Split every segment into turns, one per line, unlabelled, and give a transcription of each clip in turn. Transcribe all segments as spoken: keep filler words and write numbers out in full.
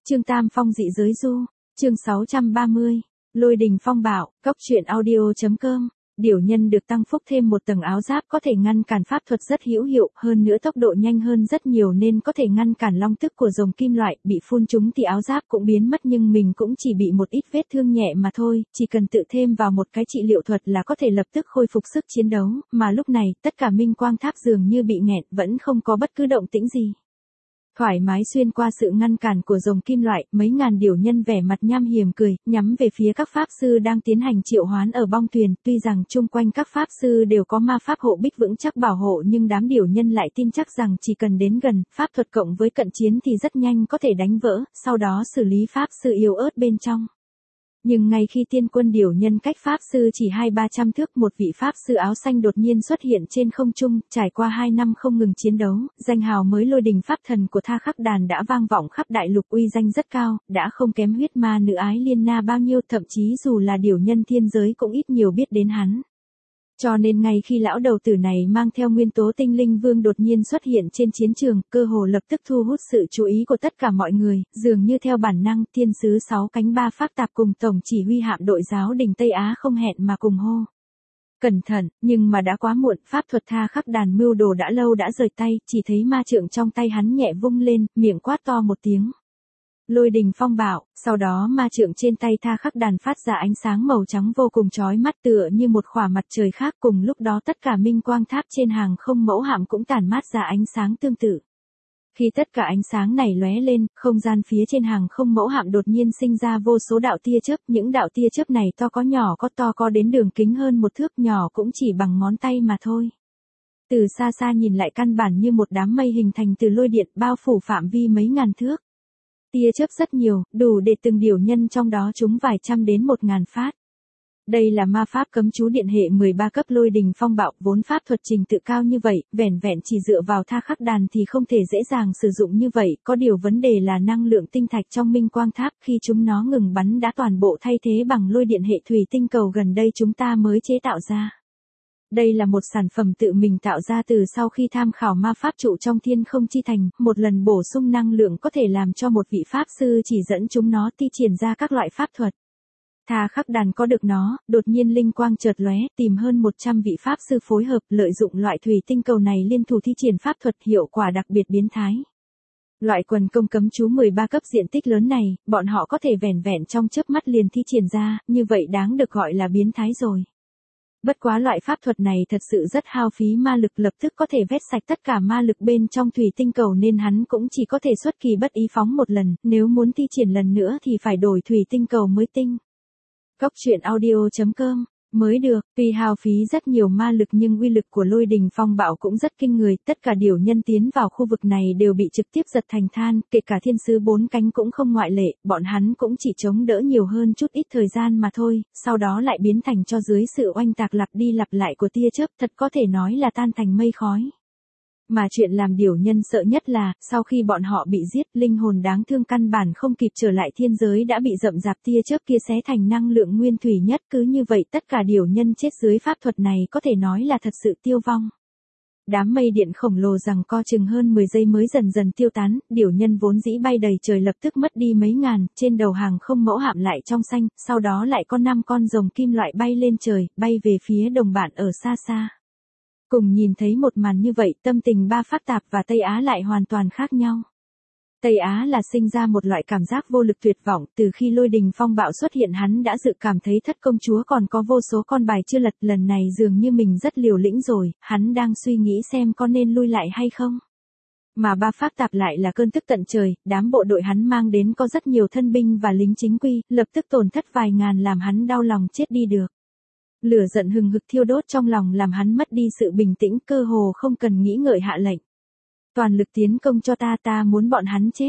Chương Tam Phong dị giới du, chương sáu trăm ba mươi, Lôi đình phong bạo, cốc truyện audio.com. Điểu nhân được tăng phúc thêm một tầng áo giáp có thể ngăn cản pháp thuật rất hữu hiệu, hơn nữa tốc độ nhanh hơn rất nhiều nên có thể ngăn cản long tức của rồng kim loại, bị phun trúng thì áo giáp cũng biến mất nhưng mình cũng chỉ bị một ít vết thương nhẹ mà thôi, chỉ cần tự thêm vào một cái trị liệu thuật là có thể lập tức khôi phục sức chiến đấu, mà lúc này, tất cả minh quang tháp dường như bị nghẹn, vẫn không có bất cứ động tĩnh gì. Thoải mái xuyên qua sự ngăn cản của rồng kim loại, mấy ngàn điểu nhân vẻ mặt nham hiểm cười, nhắm về phía các pháp sư đang tiến hành triệu hoán ở bong thuyền, tuy rằng chung quanh các pháp sư đều có ma pháp hộ bích vững chắc bảo hộ nhưng đám điểu nhân lại tin chắc rằng chỉ cần đến gần, pháp thuật cộng với cận chiến thì rất nhanh có thể đánh vỡ, sau đó xử lý pháp sư yếu ớt bên trong. Nhưng ngay khi tiên quân điểu nhân cách pháp sư chỉ hai ba trăm thước, một vị pháp sư áo xanh đột nhiên xuất hiện trên không trung, trải qua hai năm không ngừng chiến đấu, danh hào mới lôi đình pháp thần của Tha Khắc Đàn đã vang vọng khắp đại lục, uy danh rất cao, đã không kém huyết ma nữ ái Liên Na bao nhiêu, thậm chí dù là điểu nhân thiên giới cũng ít nhiều biết đến hắn. Cho nên ngay khi lão đầu tử này mang theo nguyên tố tinh linh vương đột nhiên xuất hiện trên chiến trường, cơ hồ lập tức thu hút sự chú ý của tất cả mọi người, dường như theo bản năng, thiên sứ sáu cánh ba phác tạp cùng tổng chỉ huy hạm đội giáo đình Tây Á không hẹn mà cùng hô. Cẩn thận, nhưng mà đã quá muộn, pháp thuật Tha Khắc Đàn mưu đồ đã lâu đã rời tay, chỉ thấy ma trượng trong tay hắn nhẹ vung lên, miệng quát to một tiếng. Lôi đình phong bạo, sau đó ma trượng trên tay Tha Khắc Đàn phát ra ánh sáng màu trắng vô cùng chói mắt tựa như một khỏa mặt trời khác, cùng lúc đó tất cả minh quang tháp trên hàng không mẫu hạm cũng tản mát ra ánh sáng tương tự. Khi tất cả ánh sáng này lóe lên, không gian phía trên hàng không mẫu hạm đột nhiên sinh ra vô số đạo tia chớp, những đạo tia chớp này to có nhỏ có to có đến đường kính hơn một thước, nhỏ cũng chỉ bằng ngón tay mà thôi. Từ xa xa nhìn lại căn bản như một đám mây hình thành từ lôi điện bao phủ phạm vi mấy ngàn thước. Tia chớp rất nhiều, đủ để từng điểu nhân trong đó chúng vài trăm đến một ngàn phát. Đây là ma pháp cấm chú điện hệ mười ba cấp lôi đình phong bạo, vốn pháp thuật trình tự cao như vậy, vẻn vẹn chỉ dựa vào Tha Khắc Đàn thì không thể dễ dàng sử dụng như vậy, có điều vấn đề là năng lượng tinh thạch trong minh quang tháp khi chúng nó ngừng bắn đã toàn bộ thay thế bằng lôi điện hệ thủy tinh cầu gần đây chúng ta mới chế tạo ra. Đây là một sản phẩm tự mình tạo ra từ sau khi tham khảo ma pháp trụ trong thiên không chi thành, một lần bổ sung năng lượng có thể làm cho một vị pháp sư chỉ dẫn chúng nó thi triển ra các loại pháp thuật. Tha Khắc Đàn có được nó, đột nhiên linh quang chợt lóe, tìm hơn một trăm vị pháp sư phối hợp, lợi dụng loại thủy tinh cầu này liên thủ thi triển pháp thuật, hiệu quả đặc biệt biến thái. Loại quần công cấm chú mười ba cấp diện tích lớn này, bọn họ có thể vẻn vẹn trong chớp mắt liền thi triển ra, như vậy đáng được gọi là biến thái rồi. Bất quá loại pháp thuật này thật sự rất hao phí ma lực, lập tức có thể vét sạch tất cả ma lực bên trong thủy tinh cầu nên hắn cũng chỉ có thể xuất kỳ bất ý phóng một lần, nếu muốn thi triển lần nữa thì phải đổi thủy tinh cầu mới tinh. Cốc truyện audio.com, mới được, tuy hao phí rất nhiều ma lực nhưng uy lực của lôi đình phong bạo cũng rất kinh người, tất cả điểu nhân tiến vào khu vực này đều bị trực tiếp giật thành than, kể cả thiên sứ bốn cánh cũng không ngoại lệ, bọn hắn cũng chỉ chống đỡ nhiều hơn chút ít thời gian mà thôi, sau đó lại biến thành cho dưới sự oanh tạc lặp đi lặp lại của tia chớp, thật có thể nói là tan thành mây khói. Mà chuyện làm điểu nhân sợ nhất là, sau khi bọn họ bị giết, linh hồn đáng thương căn bản không kịp trở lại thiên giới đã bị rậm rạp tia chớp kia xé thành năng lượng nguyên thủy nhất, cứ như vậy tất cả điểu nhân chết dưới pháp thuật này có thể nói là thật sự tiêu vong. Đám mây điện khổng lồ giằng co chừng hơn mười giây mới dần dần tiêu tán, điểu nhân vốn dĩ bay đầy trời lập tức mất đi mấy ngàn, trên đầu hàng không mẫu hạm lại trong xanh, sau đó lại có năm con rồng kim loại bay lên trời, bay về phía đồng bạn ở xa xa. Cùng nhìn thấy một màn như vậy, tâm tình ba phác tạp và Tây Á lại hoàn toàn khác nhau. Tây Á là sinh ra một loại cảm giác vô lực tuyệt vọng, từ khi lôi đình phong bạo xuất hiện hắn đã dự cảm thấy thất công chúa còn có vô số con bài chưa lật, lần này dường như mình rất liều lĩnh rồi, hắn đang suy nghĩ xem có nên lui lại hay không. Mà ba phác tạp lại là cơn tức tận trời, đám bộ đội hắn mang đến có rất nhiều thân binh và lính chính quy, lập tức tổn thất vài ngàn làm hắn đau lòng chết đi được. Lửa giận hừng hực thiêu đốt trong lòng làm hắn mất đi sự bình tĩnh, cơ hồ không cần nghĩ ngợi hạ lệnh. Toàn lực tiến công cho ta, ta muốn bọn hắn chết.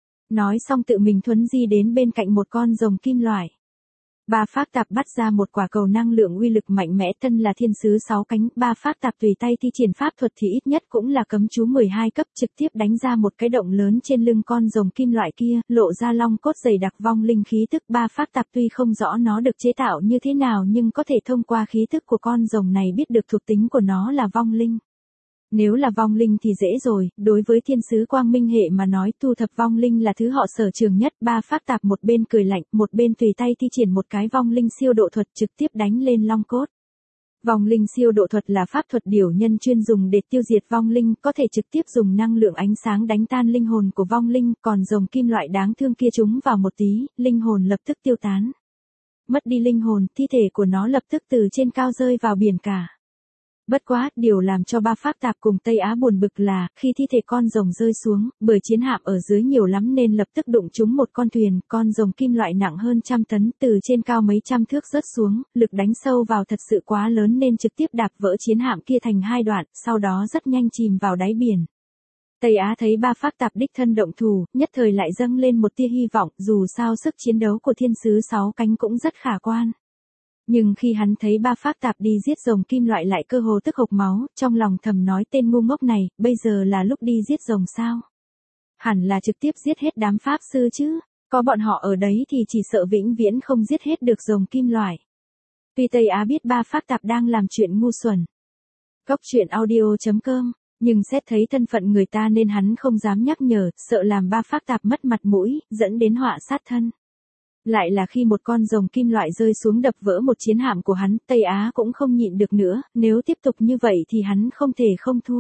Nói xong tự mình thuấn di đến bên cạnh một con rồng kim loại. Ba phác tạp bắt ra một quả cầu năng lượng uy lực mạnh mẽ, thân là thiên sứ sáu cánh, ba phác tạp tùy tay thi triển pháp thuật thì ít nhất cũng là cấm chú mười hai cấp, trực tiếp đánh ra một cái động lớn trên lưng con rồng kim loại kia, lộ ra long cốt dày đặc vong linh khí tức. Ba phác tạp tuy không rõ nó được chế tạo như thế nào nhưng có thể thông qua khí tức của con rồng này biết được thuộc tính của nó là vong linh. Nếu là vong linh thì dễ rồi, đối với thiên sứ quang minh hệ mà nói thu thập vong linh là thứ họ sở trường nhất. Ba phác tạp một bên cười lạnh, một bên tùy tay thi triển một cái vong linh siêu độ thuật trực tiếp đánh lên long cốt. Vong linh siêu độ thuật là pháp thuật điểu nhân chuyên dùng để tiêu diệt vong linh, có thể trực tiếp dùng năng lượng ánh sáng đánh tan linh hồn của vong linh, còn rồng kim loại đáng thương kia trúng vào một tí, linh hồn lập tức tiêu tán. Mất đi linh hồn, thi thể của nó lập tức từ trên cao rơi vào biển cả. Bất quá, điều làm cho ba phác tạp cùng Tây Á buồn bực là, khi thi thể con rồng rơi xuống, bởi chiến hạm ở dưới nhiều lắm nên lập tức đụng trúng một con thuyền, con rồng kim loại nặng hơn trăm tấn, từ trên cao mấy trăm thước rớt xuống, lực đánh sâu vào thật sự quá lớn nên trực tiếp đạp vỡ chiến hạm kia thành hai đoạn, sau đó rất nhanh chìm vào đáy biển. Tây Á thấy ba phác tạp đích thân động thủ, nhất thời lại dâng lên một tia hy vọng, dù sao sức chiến đấu của thiên sứ sáu cánh cũng rất khả quan. Nhưng khi hắn thấy ba phác tạp đi giết rồng kim loại lại cơ hồ tức hộc máu, trong lòng thầm nói tên ngu ngốc này, bây giờ là lúc đi giết rồng sao? Hẳn là trực tiếp giết hết đám pháp sư chứ, có bọn họ ở đấy thì chỉ sợ vĩnh viễn không giết hết được rồng kim loại. Tuy Tây Á biết ba phác tạp đang làm chuyện ngu xuẩn. Cốc truyện audio chấm com, nhưng xét thấy thân phận người ta nên hắn không dám nhắc nhở, sợ làm ba phác tạp mất mặt mũi, dẫn đến họa sát thân. Lại là khi một con rồng kim loại rơi xuống đập vỡ một chiến hạm của hắn, Tây Á cũng không nhịn được nữa, nếu tiếp tục như vậy thì hắn không thể không thua.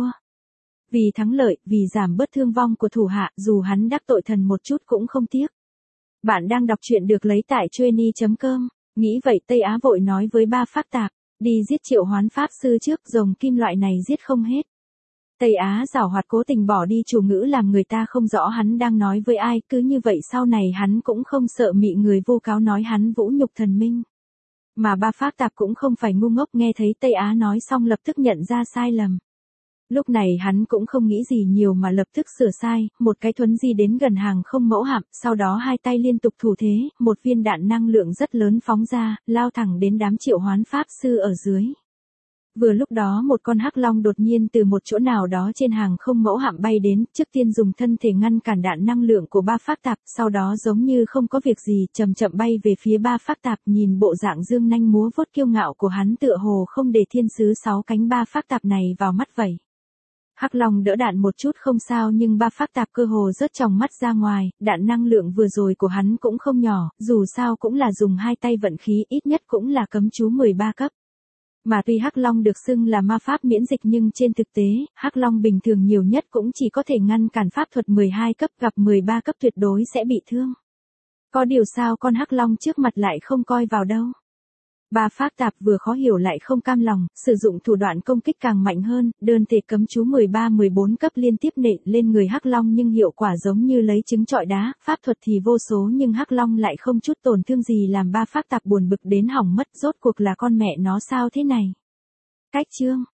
Vì thắng lợi, vì giảm bớt thương vong của thủ hạ, dù hắn đắc tội thần một chút cũng không tiếc. Bạn đang đọc truyện được lấy tại trueni chấm com, nghĩ vậy Tây Á vội nói với ba phác tạp, đi giết triệu hoán pháp sư trước, rồng kim loại này giết không hết. Tây Á giảo hoạt cố tình bỏ đi chủ ngữ làm người ta không rõ hắn đang nói với ai, cứ như vậy sau này hắn cũng không sợ bị người vu cáo nói hắn vũ nhục thần minh. Mà ba phác tạp cũng không phải ngu ngốc, nghe thấy Tây Á nói xong lập tức nhận ra sai lầm. Lúc này hắn cũng không nghĩ gì nhiều mà lập tức sửa sai, một cái thuấn di đến gần hàng không mẫu hạm, sau đó hai tay liên tục thủ thế, một viên đạn năng lượng rất lớn phóng ra, lao thẳng đến đám triệu hoán pháp sư ở dưới. Vừa lúc đó một con hắc long đột nhiên từ một chỗ nào đó trên hàng không mẫu hạm bay đến, trước tiên dùng thân thể ngăn cản đạn năng lượng của ba phác tạp, sau đó giống như không có việc gì, chậm chậm bay về phía ba phác tạp, nhìn bộ dạng dương nanh múa vuốt kiêu ngạo của hắn tựa hồ không để thiên sứ sáu cánh ba phác tạp này vào mắt vậy. Hắc long đỡ đạn một chút không sao nhưng ba phác tạp cơ hồ rớt tròng mắt ra ngoài, đạn năng lượng vừa rồi của hắn cũng không nhỏ, dù sao cũng là dùng hai tay vận khí, ít nhất cũng là cấm chú mười ba cấp. Mà tuy Hắc Long được xưng là ma pháp miễn dịch nhưng trên thực tế, Hắc Long bình thường nhiều nhất cũng chỉ có thể ngăn cản pháp thuật mười hai cấp, gặp mười ba cấp tuyệt đối sẽ bị thương. Có điều sao con Hắc Long trước mặt lại không coi vào đâu. Ba phác tạp vừa khó hiểu lại không cam lòng, sử dụng thủ đoạn công kích càng mạnh hơn, đơn thể cấm chú mười ba mười bốn cấp liên tiếp nện lên người Hắc Long nhưng hiệu quả giống như lấy trứng trọi đá, pháp thuật thì vô số nhưng Hắc Long lại không chút tổn thương gì làm ba phác tạp buồn bực đến hỏng mất, rốt cuộc là con mẹ nó sao thế này. Cách chương